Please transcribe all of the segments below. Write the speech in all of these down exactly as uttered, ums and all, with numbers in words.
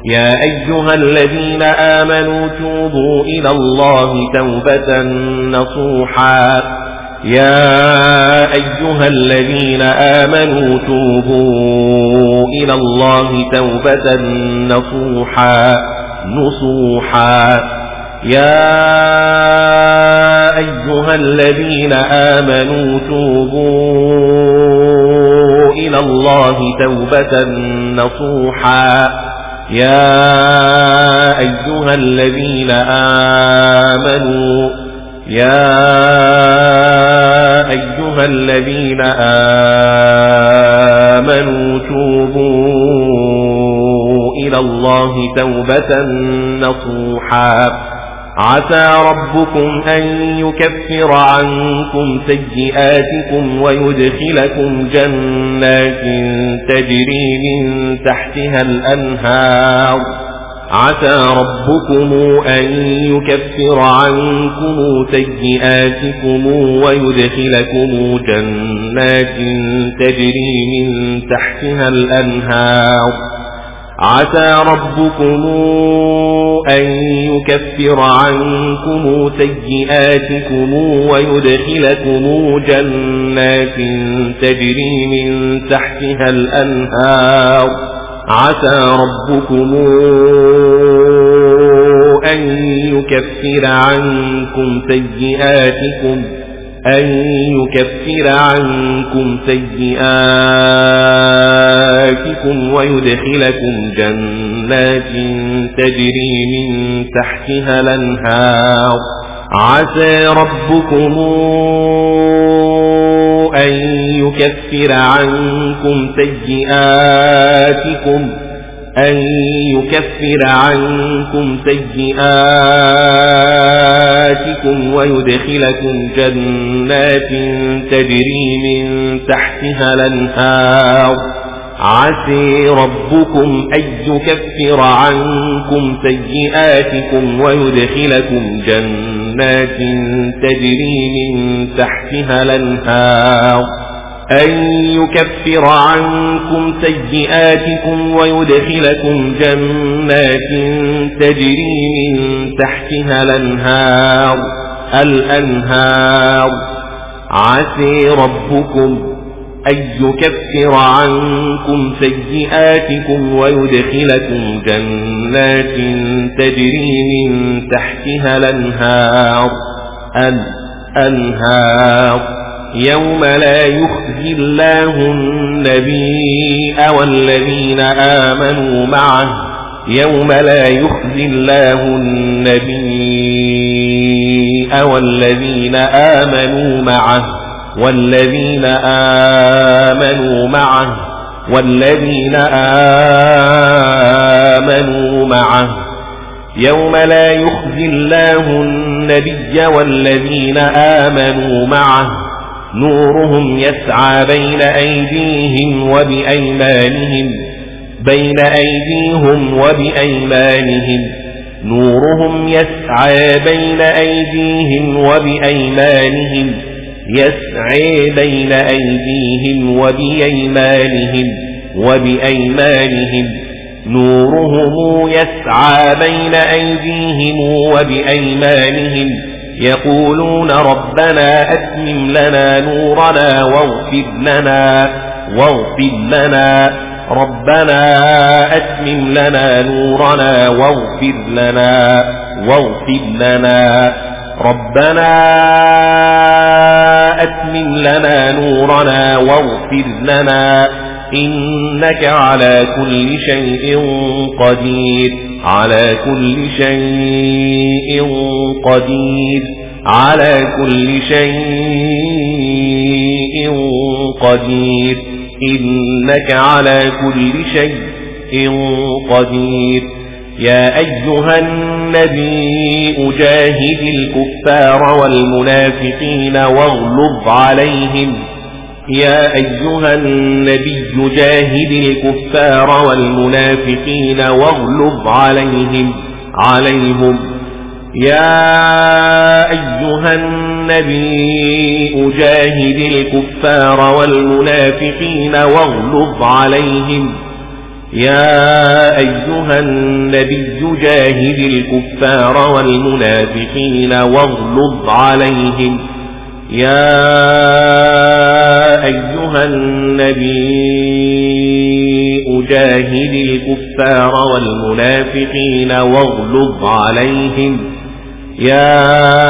يا أيها الذين آمنوا توبوا إلى الله توبة نصوحا يا أيها الذين آمنوا توبوا إلى الله توبة نصوحا نصوحا يا أيها الذين آمنوا توبوا إلى الله توبة نصوحا يا أيها الذين آمنوا يا أيها الذين آمنوا توبوا إلى الله توبة نصوحا عسى ربكم أن يكفر عنكم سيئاتكم ويدخلكم جنات تجري من تحتها الأنهار عسى ربكم أن يكفر عنكم سيئاتكم ويدخلكم جنات تجري من تحتها الأنهار عسى ربكم أن يكفر عنكم سيئاتكم ويدخلكم جنات تجري من تحتها الأنهار عسى ربكم أن يكفر عنكم سيئاتكم أن يكفر عنكم سيئاتكم ويدخلكم جنات تجري من تحتها الأنهار عسى ربكم أن يكفر عنكم سيئاتكم أن يكفر عنكم سيئاتكم ويدخلكم جنات تجري من تحتها الأنهار عسى ربكم أن يكفر عنكم سيئاتكم ويدخلكم جنات تجري من تحتها الأنهار أن يكفر عنكم سيئاتكم ويدخلكم جنات تجري من تحتها الأنهار الأنهار عسى ربكم أن يكفر عنكم سيئاتكم ويدخلكم جنات تجري من تحتها الأنهار الأنهار يوم لا يخزي الله النبي والذين آمنوا معه يوم لا يخزي الله النبي والذين آمنوا معه والذين آمنوا معه والذين آمنوا معه يوم لا يخزي الله النبي والذين آمنوا معه نورهم يسعى بين أيديهم وبأيمانهم بين أيديهم وبأيمانهم نورهم يسعى بين أيديهم وبأيمانهم يسعى بين أيديهم وبأيمانهم وبأيمانهم نورهم يسعى بين أيديهم وبأيمانهم يقولون ربنا أتمم لنا نورنا واغفر لنا واغفر لنا ربنا أتمم لنا نورنا واغفر لنا واغفر لنا ربنا أتمم لنا نورنا واغفر لنا إنك على كل شيء قدير على كل شيء قدير على كل شيء قدير إنك على كل شيء قدير يا أيها النبي جاهد الكفار والمنافقين واغلظ عليهم يا أيها النبي جاهد الكفار والمنافقين واغلظ عليهم عليهم يا أيها النبي جاهد الكفار والمنافقين واغلظ عليهم يا أيها النبي جاهد الكفار والمنافقين واغلظ عليهم يا أيها النبي جاهد الكفار والمنافقين واغلظ عليهم يا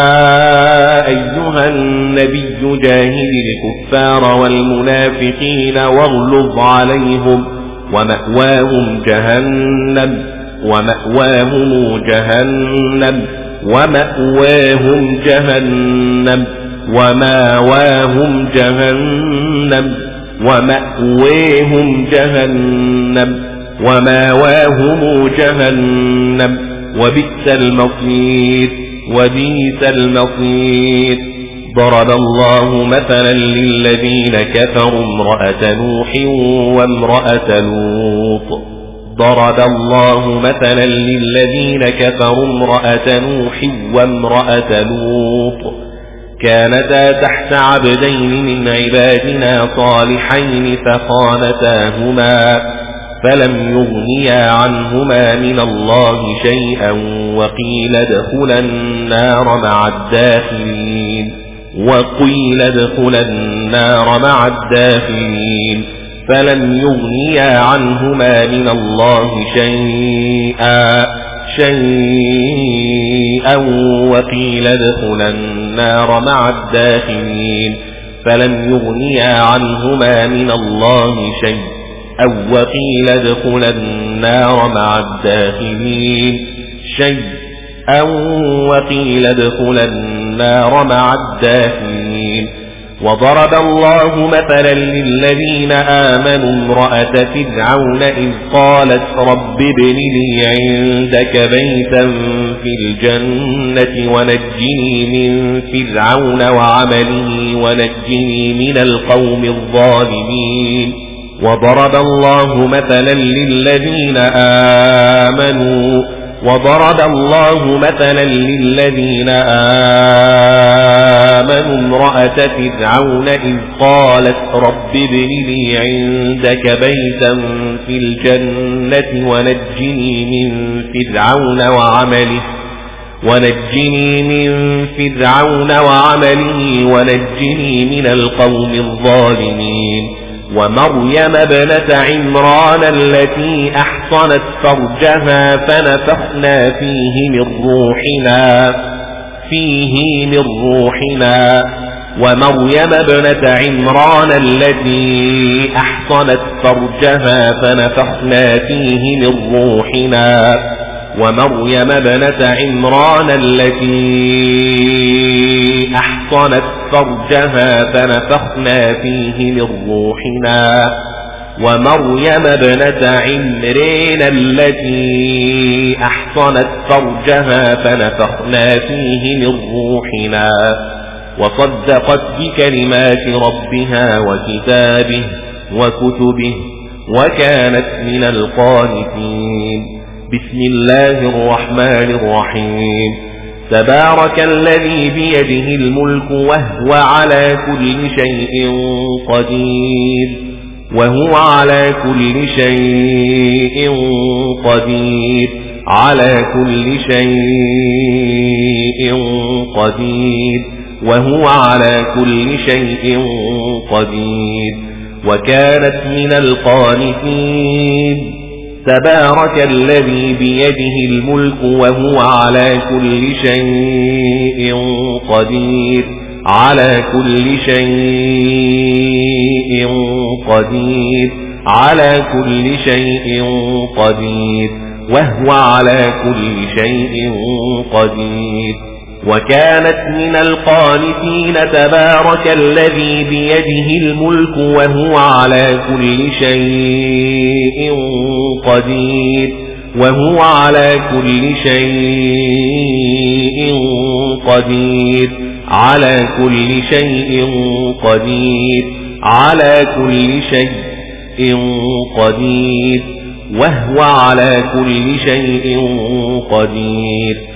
أيها النبي جاهد الكفار والمنافقين واغلظ عليهم ومأواهم جهنم ومأواهم جهنم ومأواهم جهنم ومأواهم جهنم ومأواهم جهنم ومأواهم جهنم وبئس المصير وبئس المصير. ضرب الله مثلا للذين كفروا امرأة نوح وامرأة لوط ضرب الله مثلا للذين كفروا امرأة نوح وامرأة لوط كانتا تحت عبدين من عبادنا صالحين فخانتاهما فلم يغنيا عنهما من الله شيئا وقيل ادخلا النار مع الداخلين وقيل ادخلا النار مع الداخلين فلم يغنيا عنهما من الله شيئا شيئا وقيل ادخلا النار مع الداخلين فلم يغنيا عنهما من الله شيئا أو وقيل ادخلا النار مع الداخلين شيء أو وقيل ادخلا النار مع الداخلين. وضرب الله مثلا للذين آمنوا امرأة فرعون إذ قالت رب ابن لي عندك بيتا في الجنة ونجني من فرعون وعمله ونجني من القوم الظالمين. وضرب الله مثلا للذين آمنوا وضرب الله مثلا للذين آمنوا امرأة فرعون إذ قالت رب ابن لي عندك بيتا في الجنة ونجني من فرعون وعمله ونجني من فرعون وعمله ونجني من القوم الظالمين. ومريم ابنة عمران التي أحصنت فرجها فنفخنا فيه من روحنا فيه من روحنا ومريم ابنة عمران التي أحصنت فرجها فنفخنا فيه من روحنا ومريم ابنة عمران التي أحصنت فرجها فنفخنا فيه من روحنا ومريم ابنة عمران التي أحصنت فرجها فنفخنا فيه من روحنا وصدقت بكلمات ربها وكتابه وكتبه وكانت من القانتين. بسم الله الرحمن الرحيم. تبارك الذي بيده الملك وهو على كل شيء قدير وهو على كل شيء قدير على كل شيء قدير وهو على كل شيء قدير وكانت من القانتين. تبارك الذي بيده الملك وهو على كل شيء قدير على كل شيء قدير على كل شيء قدير وهو على كل شيء قدير وكانت من القانتين. تبارك الذي بيده الملك وهو على كل شيء قدير وهو على كل شيء قدير على كل شيء قدير على كل شيء قدير وهو على كل شيء قدير